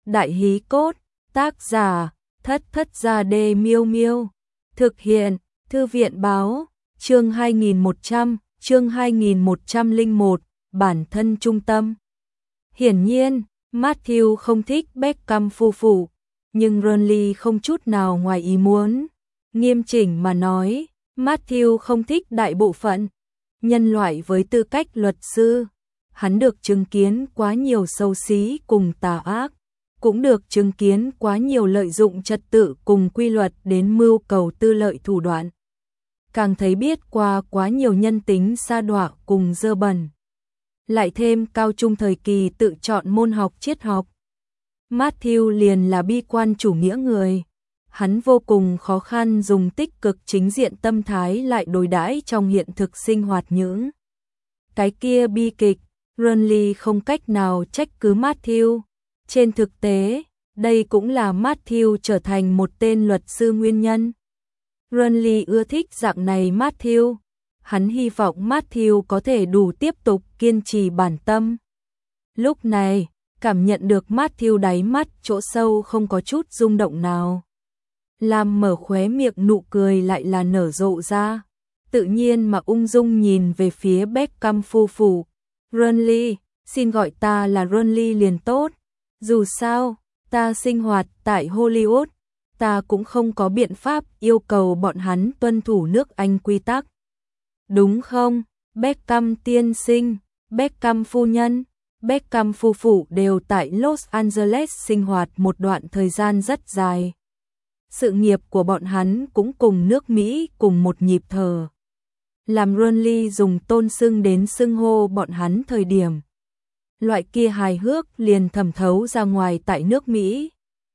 Đại hí cốt, tác giả, Thất Thất Gia Đê Miêu Miêu. Thực hiện, Thư viện báo, chương 2101, bản thân trung tâm. Hiển nhiên, Matthew không thích Beckham phu phụ, nhưng Ronly không chút nào ngoài ý muốn. Nghiêm chỉnh mà nói, Matthew không thích đại bộ phận nhân loại với tư cách luật sư. Hắn được chứng kiến quá nhiều xấu xí cùng tà ác, cũng được chứng kiến quá nhiều lợi dụng trật tự cùng quy luật đến mưu cầu tư lợi thủ đoạn. Càng thấy biết qua quá nhiều nhân tính sa đọa cùng dơ bẩn. Lại thêm cao trung thời kỳ tự chọn môn học triết học. Matthew liền là bi quan chủ nghĩa người. Hắn vô cùng khó khăn dùng tích cực chính diện tâm thái lại đối đãi trong hiện thực sinh hoạt những cái kia bi kịch. Ronly không cách nào trách cứ Matthew. Trên thực tế, đây cũng là Matthew trở thành một tên luật sư nguyên nhân. Ronly ưa thích dạng này Matthew. Hắn hy vọng Matthew có thể đủ tiếp tục kiên trì bản tâm. Lúc này, cảm nhận được Matthew đáy mắt chỗ sâu không có chút rung động nào. Làm mở khóe miệng nụ cười lại là nở rộ ra. Tự nhiên mà ung dung nhìn về phía Beckham phu phụ. Ronly, xin gọi ta là Ronly liền tốt. Dù sao, ta sinh hoạt tại Hollywood, ta cũng không có biện pháp yêu cầu bọn hắn tuân thủ nước Anh quy tắc. Đúng không, Beckham tiên sinh, Beckham phu nhân, Beckham phu phụ đều tại Los Angeles sinh hoạt một đoạn thời gian rất dài. Sự nghiệp của bọn hắn cũng cùng nước Mỹ cùng một nhịp thở. Làm Ronly dùng tôn xưng đến xưng hô bọn hắn thời điểm. Loại kia hài hước liền thẩm thấu ra ngoài tại nước Mỹ.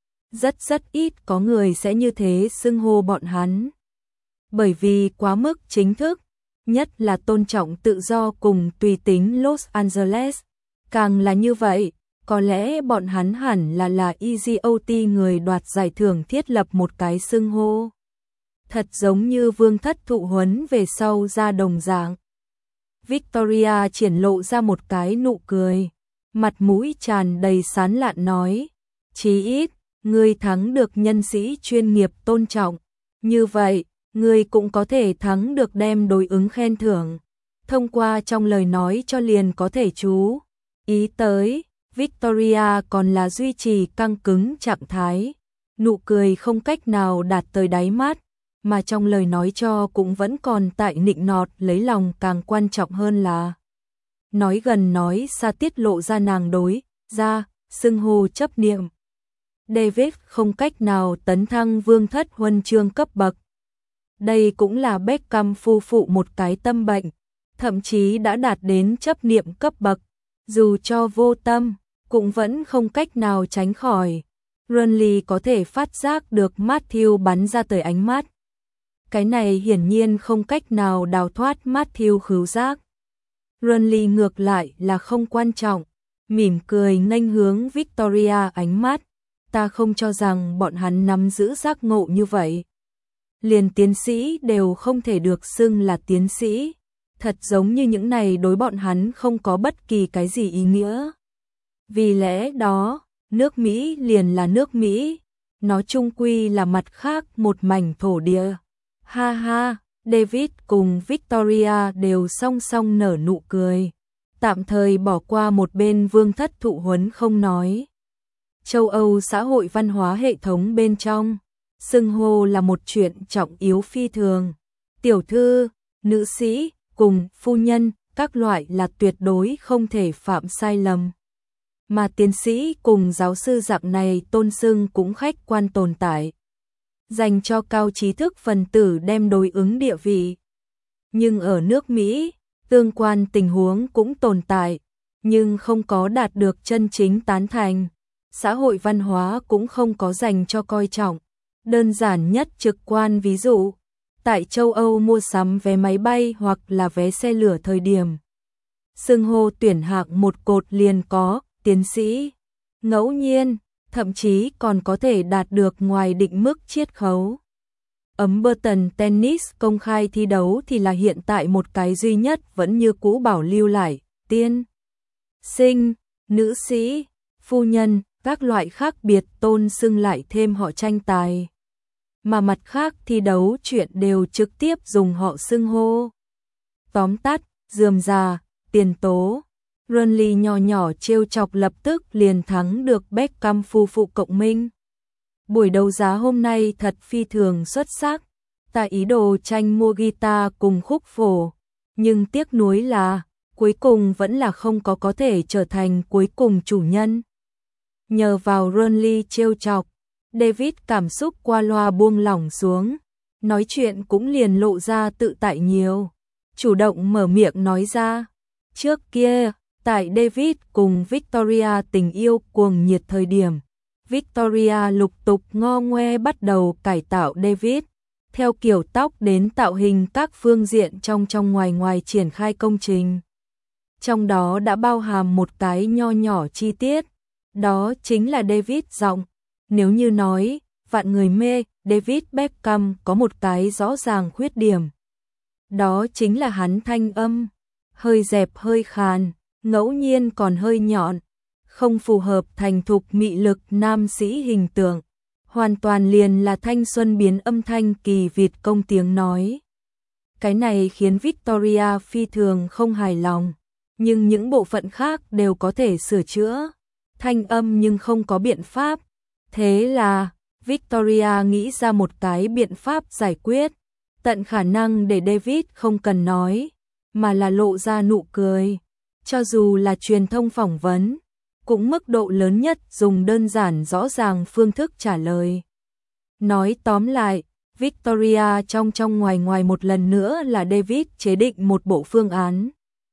Rất ít có người sẽ như thế xưng hô bọn hắn. Bởi vì quá mức chính thức, nhất là tôn trọng tự do cùng tùy tính Los Angeles. Càng là như vậy, có lẽ bọn hắn hẳn là EGOT người đoạt giải thưởng thiết lập một cái xưng hô. Thật giống như vương thất thụ huấn về sau ra đồng dạng. Victoria triển lộ ra một cái nụ cười. Mặt mũi tràn đầy sán lạn nói. Chí ít, ngươi thắng được nhân sĩ chuyên nghiệp tôn trọng. Như vậy, ngươi cũng có thể thắng được đem đối ứng khen thưởng. Thông qua trong lời nói cho liền có thể chú ý tới. Victoria còn là duy trì căng cứng trạng thái. Nụ cười không cách nào đạt tới đáy mắt. Mà trong lời nói cho cũng vẫn còn tại nịnh nọt lấy lòng càng quan trọng hơn là nói gần nói xa tiết lộ ra nàng đối ra xưng hô chấp niệm. David không cách nào tấn thăng vương thất huân chương cấp bậc. Đây cũng là Beckham phu phụ một cái tâm bệnh, thậm chí đã đạt đến chấp niệm cấp bậc, dù cho vô tâm cũng vẫn không cách nào tránh khỏi. Ronly có thể phát giác được Matthew bắn ra tới ánh mắt. Cái này hiển nhiên không cách nào đào thoát Matthew khứu giác. Ronly ngược lại là không quan trọng, mỉm cười nghênh hướng Victoria ánh mắt. Ta không cho rằng bọn hắn nắm giữ giác ngộ như vậy. Liền tiến sĩ đều không thể được xưng là tiến sĩ. Thật giống như những này đối bọn hắn không có bất kỳ cái gì ý nghĩa. Vì lẽ đó, nước Mỹ liền là nước Mỹ. Nó chung quy là mặt khác một mảnh thổ địa. Ha ha, David cùng Victoria đều song song nở nụ cười. Tạm thời bỏ qua một bên vương thất thụ huấn không nói. Châu Âu xã hội văn hóa hệ thống bên trong, xưng hô là một chuyện trọng yếu phi thường. Tiểu thư, nữ sĩ, cùng phu nhân, các loại là tuyệt đối không thể phạm sai lầm. Mà tiến sĩ cùng giáo sư dạng này tôn xưng cũng khách quan tồn tại. Dành cho cao trí thức phần tử đem đối ứng địa vị. Nhưng ở nước Mỹ, tương quan tình huống cũng tồn tại, nhưng không có đạt được chân chính tán thành. Xã hội văn hóa cũng không có dành cho coi trọng. Đơn giản nhất trực quan ví dụ, tại châu Âu mua sắm vé máy bay hoặc là vé xe lửa thời điểm. Xưng hô tuyển hạng một cột liền có, tiến sĩ. Ngẫu nhiên, thậm chí còn có thể đạt được ngoài định mức chiết khấu. Wimbledon tennis công khai thi đấu thì là hiện tại một cái duy nhất vẫn như cũ bảo lưu lại, tiên sinh, nữ sĩ, phu nhân, các loại khác biệt tôn xưng lại thêm họ tranh tài. Mà mặt khác thi đấu chuyện đều trực tiếp dùng họ xưng hô. Tóm tắt, rườm rà, tiền tố. Burnley nhỏ nhỏ trêu chọc lập tức liền thắng được Beckham phu phụ cộng minh. Buổi đấu giá hôm nay thật phi thường xuất sắc. Ta ý đồ tranh mua guitar cùng khúc phổ, nhưng tiếc nuối là cuối cùng vẫn là không có thể trở thành cuối cùng chủ nhân. Nhờ vào Burnley trêu chọc, David cảm xúc qua loa buông lỏng xuống, nói chuyện cũng liền lộ ra tự tại nhiều. Chủ động mở miệng nói ra, trước kia, tại David cùng Victoria tình yêu cuồng nhiệt thời điểm, Victoria lục tục ngo ngoe bắt đầu cải tạo David, theo kiểu tóc đến tạo hình các phương diện trong ngoài triển khai công trình. Trong đó đã bao hàm một cái nho nhỏ chi tiết, đó chính là David giọng. Nếu như nói, vạn người mê, David Beckham có một cái rõ ràng khuyết điểm. Đó chính là hắn thanh âm, hơi dẹp hơi khàn, ngẫu nhiên còn hơi nhọn, không phù hợp thành thục mị lực nam sĩ hình tượng. Hoàn toàn liền là thanh xuân biến âm thanh kỳ Việt công tiếng nói. Cái này khiến Victoria phi thường không hài lòng, nhưng những bộ phận khác đều có thể sửa chữa. Thanh âm nhưng không có biện pháp. Thế là, Victoria nghĩ ra một cái biện pháp giải quyết, tận khả năng để David không cần nói, mà là lộ ra nụ cười. Cho dù là truyền thông phỏng vấn, cũng mức độ lớn nhất dùng đơn giản rõ ràng phương thức trả lời. Nói tóm lại, Victoria trong ngoài một lần nữa là David chế định một bộ phương án.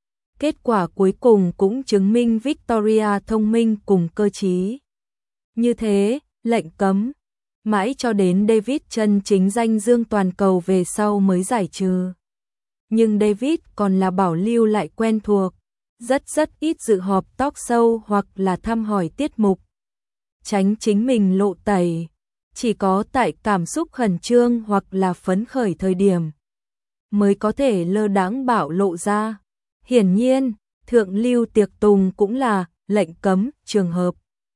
Kết quả cuối cùng cũng chứng minh Victoria thông minh cùng cơ trí. Như thế, lệnh cấm, mãi cho đến David chân chính danh dương toàn cầu về sau mới giải trừ. Nhưng David còn là bảo lưu lại quen thuộc, rất ít dự họp talk show hoặc là thăm hỏi tiết mục. Tránh chính mình lộ tẩy, chỉ có tại cảm xúc khẩn trương hoặc là phấn khởi thời điểm mới có thể lơ đãng bạo lộ ra. Hiển nhiên, thượng lưu tiệc tùng cũng là lệnh cấm trường hợp.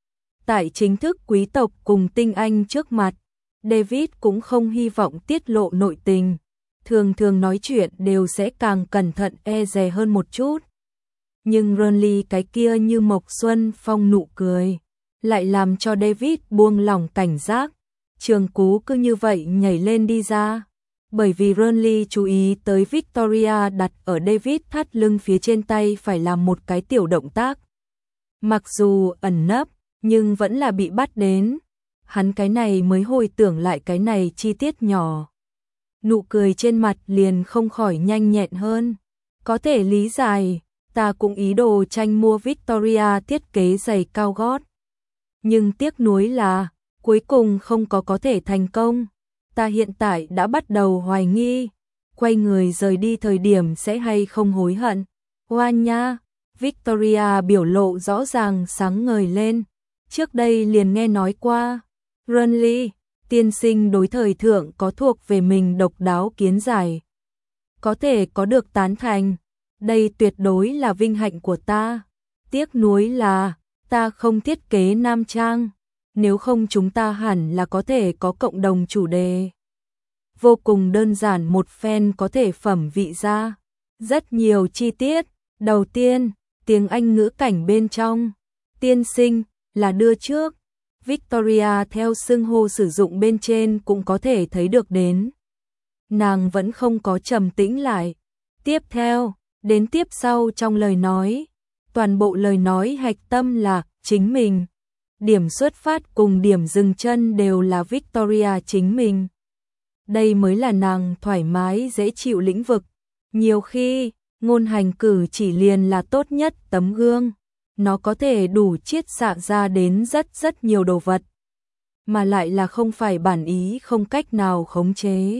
Tại chính thức quý tộc cùng tinh anh trước mặt, David cũng không hy vọng tiết lộ nội tình. Thường nói chuyện đều sẽ càng cẩn thận e dè hơn một chút. Nhưng Burnley cái kia như mộc xuân phong nụ cười, lại làm cho David buông lỏng cảnh giác. Trường cú cứ như vậy nhảy lên đi ra. Bởi vì Burnley chú ý tới Victoria đặt ở David thắt lưng phía trên tay phải làm một cái tiểu động tác. Mặc dù ẩn nấp, nhưng vẫn là bị bắt đến. Hắn cái này mới hồi tưởng lại cái này chi tiết nhỏ. Nụ cười trên mặt liền không khỏi nhanh nhẹn hơn. Có thể lý giải, ta cũng ý đồ tranh mua Victoria thiết kế giày cao gót. Nhưng tiếc nuối là, cuối cùng không có thể thành công. Ta hiện tại đã bắt đầu hoài nghi, quay người rời đi thời điểm sẽ hay không hối hận. Hoa nha, Victoria biểu lộ rõ ràng sáng ngời lên. Trước đây liền nghe nói qua, Burnley, tiên sinh đối thời thượng có thuộc về mình độc đáo kiến giải. Có thể có được tán thành, đây tuyệt đối là vinh hạnh của ta. Tiếc nuối là, ta không thiết kế nam trang. Nếu không chúng ta hẳn là có thể có cộng đồng chủ đề. Vô cùng đơn giản một phen có thể phẩm vị ra. Rất nhiều chi tiết. Đầu tiên, tiếng Anh ngữ cảnh bên trong. Tiên sinh là đưa trước. Victoria theo xưng hô sử dụng bên trên cũng có thể thấy được đến. Nàng vẫn không có trầm tĩnh lại. Tiếp theo, đến tiếp sau trong lời nói. Toàn bộ lời nói hạch tâm là chính mình. Điểm xuất phát cùng điểm dừng chân đều là Victoria chính mình. Đây mới là nàng thoải mái dễ chịu lĩnh vực. Nhiều khi, ngôn hành cử chỉ liền là tốt nhất tấm gương. Nó có thể đủ chiết xạ ra đến rất nhiều đồ vật. Mà lại là không phải bản ý không cách nào khống chế.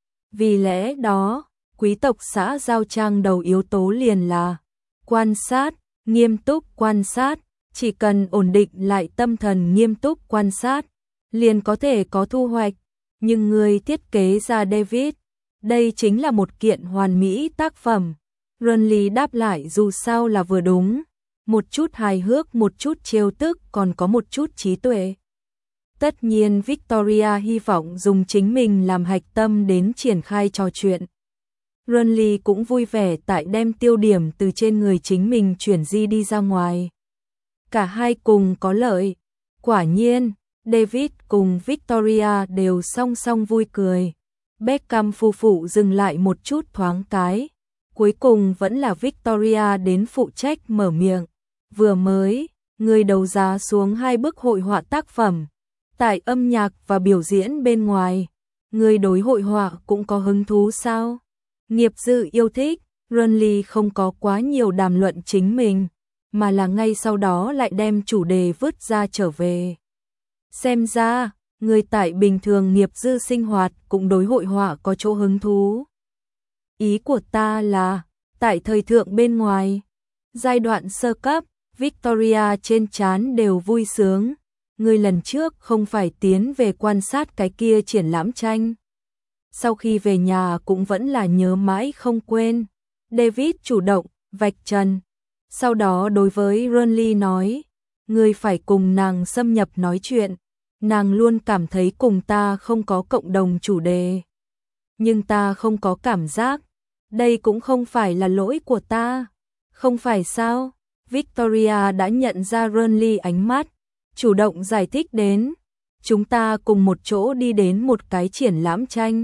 Vì lẽ đó, quý tộc xã giao trang đầu yếu tố liền là quan sát, nghiêm túc quan sát. Chỉ cần ổn định lại tâm thần nghiêm túc quan sát, liền có thể có thu hoạch. Nhưng người thiết kế ra David, đây chính là một kiện hoàn mỹ tác phẩm. Burnley đáp lại dù sao là vừa đúng. một chút hài hước, một chút trêu tức, còn có một chút trí tuệ. Tất nhiên Victoria hy vọng dùng chính mình làm hạch tâm đến triển khai trò chuyện. Renly cũng vui vẻ tại đem tiêu điểm từ trên người chính mình chuyển di đi ra ngoài. Cả hai cùng có lợi. Quả nhiên, David cùng Victoria đều song song vui cười. Beckham phu phụ dừng lại một chút thoáng cái. Cuối cùng vẫn là Victoria đến phụ trách mở miệng. Vừa mới, người đấu giá xuống 2 bức hội họa tác phẩm. Tại âm nhạc và biểu diễn bên ngoài, người đối hội họa cũng có hứng thú sao? Nghiệp Dư yêu thích, Renly không có quá nhiều đàm luận chính mình, mà là ngay sau đó lại đem chủ đề vứt ra trở về. Xem ra, người tại bình thường nghiệp dư sinh hoạt cũng đối hội họa có chỗ hứng thú. Ý của ta là, tại thời thượng bên ngoài, giai đoạn sơ cấp, Victoria trên trán đều vui sướng. Người lần trước không phải tiến về quan sát cái kia triển lãm tranh. Sau khi về nhà cũng vẫn là nhớ mãi không quên. David chủ động, vạch trần. Sau đó đối với Renly nói, người phải cùng nàng xâm nhập nói chuyện. Nàng luôn cảm thấy cùng ta không có cộng đồng chủ đề. Nhưng ta không có cảm giác. Đây cũng không phải là lỗi của ta. Không phải sao? Victoria đã nhận ra Renly ánh mắt. Chủ động giải thích đến. Chúng ta cùng một chỗ đi đến một cái triển lãm tranh.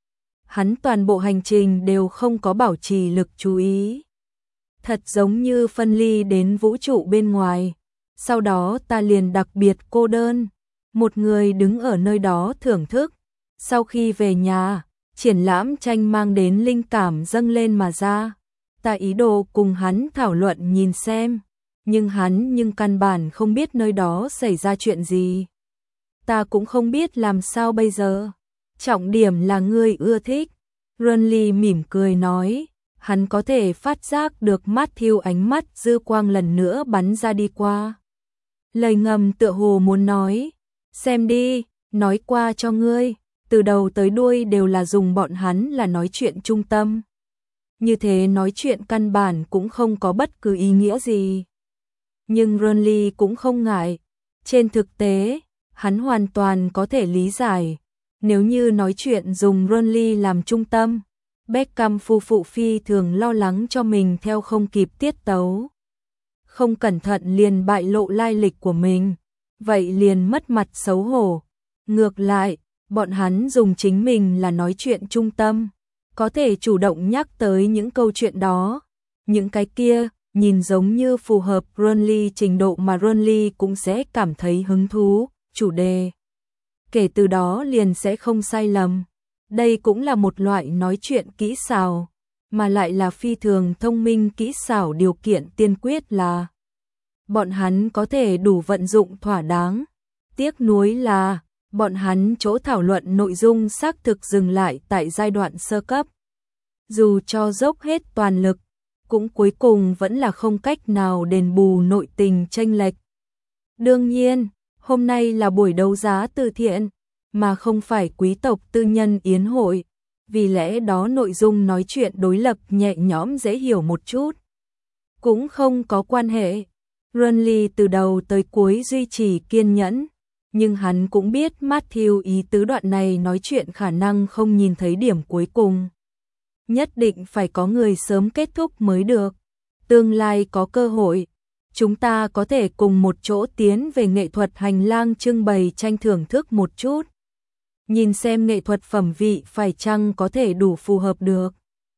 Hắn toàn bộ hành trình đều không có bảo trì lực chú ý. Thật giống như phân ly đến vũ trụ bên ngoài. Sau đó ta liền đặc biệt cô đơn. Một người đứng ở nơi đó thưởng thức. Sau khi về nhà, triển lãm tranh mang đến linh cảm dâng lên mà ra. Ta ý đồ cùng hắn thảo luận nhìn xem. Nhưng hắn căn bản không biết nơi đó xảy ra chuyện gì. Ta cũng không biết làm sao bây giờ. Trọng điểm là ngươi ưa thích. Renly mỉm cười nói. Hắn có thể phát giác được Matthew ánh mắt dư quang lần nữa bắn ra đi qua. Lời ngầm tựa hồ muốn nói. Xem đi, nói qua cho ngươi. Từ đầu tới đuôi đều là dùng bọn hắn là nói chuyện trung tâm. Như thế nói chuyện căn bản cũng không có bất cứ ý nghĩa gì. Nhưng Renly cũng không ngại. Trên thực tế, hắn hoàn toàn có thể lý giải. Nếu như nói chuyện dùng Renly làm trung tâm, Beckham phu phụ phi thường lo lắng cho mình theo không kịp tiết tấu. Không cẩn thận liền bại lộ lai lịch của mình, vậy liền mất mặt xấu hổ. Ngược lại, bọn hắn dùng chính mình là nói chuyện trung tâm, có thể chủ động nhắc tới những câu chuyện đó. Những cái kia, nhìn giống như phù hợp Renly trình độ mà Renly cũng sẽ cảm thấy hứng thú, chủ đề. Kể từ đó liền sẽ không sai lầm. Đây cũng là một loại nói chuyện kỹ xảo, mà lại là phi thường thông minh kỹ xảo, điều kiện tiên quyết là bọn hắn có thể đủ vận dụng thỏa đáng. Tiếc nuối là bọn hắn chỗ thảo luận nội dung xác thực dừng lại tại giai đoạn sơ cấp. Dù cho dốc hết toàn lực, cũng cuối cùng vẫn là không cách nào đền bù nội tình chênh lệch. Đương nhiên, hôm nay là buổi đấu giá từ thiện, mà không phải quý tộc tư nhân yến hội, vì lẽ đó nội dung nói chuyện đối lập nhẹ nhõm dễ hiểu một chút. Cũng không có quan hệ. Renly từ đầu tới cuối duy trì kiên nhẫn, nhưng hắn cũng biết Matthew ý tứ đoạn này nói chuyện khả năng không nhìn thấy điểm cuối cùng. Nhất định phải có người sớm kết thúc mới được. Tương lai có cơ hội, chúng ta có thể cùng một chỗ tiến về nghệ thuật hành lang trưng bày tranh thưởng thức một chút. Nhìn xem nghệ thuật phẩm vị phải chăng có thể đủ phù hợp được.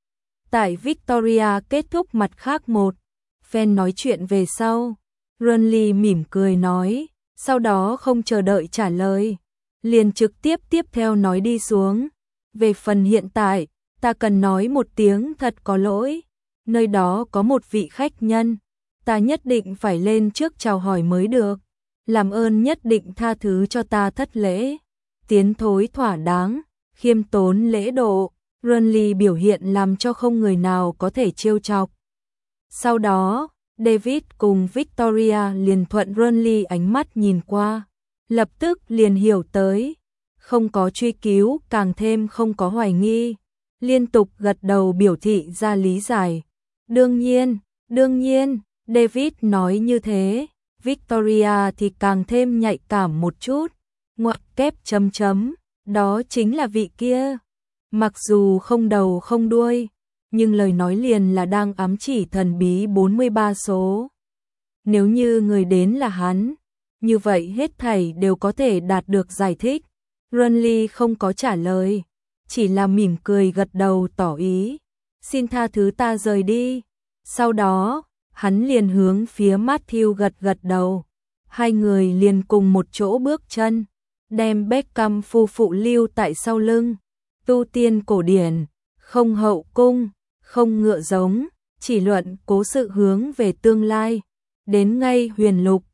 Tại Victoria kết thúc mặt khác một phen nói chuyện về sau, Renly mỉm cười nói, sau đó không chờ đợi trả lời, liền trực tiếp tiếp theo nói đi xuống. Về phần hiện tại, ta cần nói một tiếng thật có lỗi, nơi đó có một vị khách nhân, ta nhất định phải lên trước chào hỏi mới được, làm ơn nhất định tha thứ cho ta thất lễ. Tiến thối thỏa đáng, khiêm tốn lễ độ, Renly biểu hiện làm cho không người nào có thể trêu chọc. Sau đó, David cùng Victoria liền thuận Renly ánh mắt nhìn qua, lập tức liền hiểu tới, không có truy cứu, càng thêm không có hoài nghi, liên tục gật đầu biểu thị ra lý giải. Đương nhiên, David nói như thế, Victoria thì càng thêm nhạy cảm một chút, ngoặc kép chấm chấm, đó chính là vị kia. Mặc dù không đầu không đuôi, nhưng lời nói liền là đang ám chỉ thần bí 43 số. Nếu như người đến là hắn, như vậy hết thảy đều có thể đạt được giải thích. Renly không có trả lời, chỉ là mỉm cười gật đầu tỏ ý. Xin tha thứ ta rời đi. Sau đó, hắn liền hướng phía Matthew gật gật đầu. Hai người liền cùng một chỗ bước chân, đem Beckham phu phụ lưu tại sau lưng. Tu tiên cổ điển, không hậu cung, không ngựa giống, chỉ luận cố sự hướng về tương lai. Đến ngay huyền lục,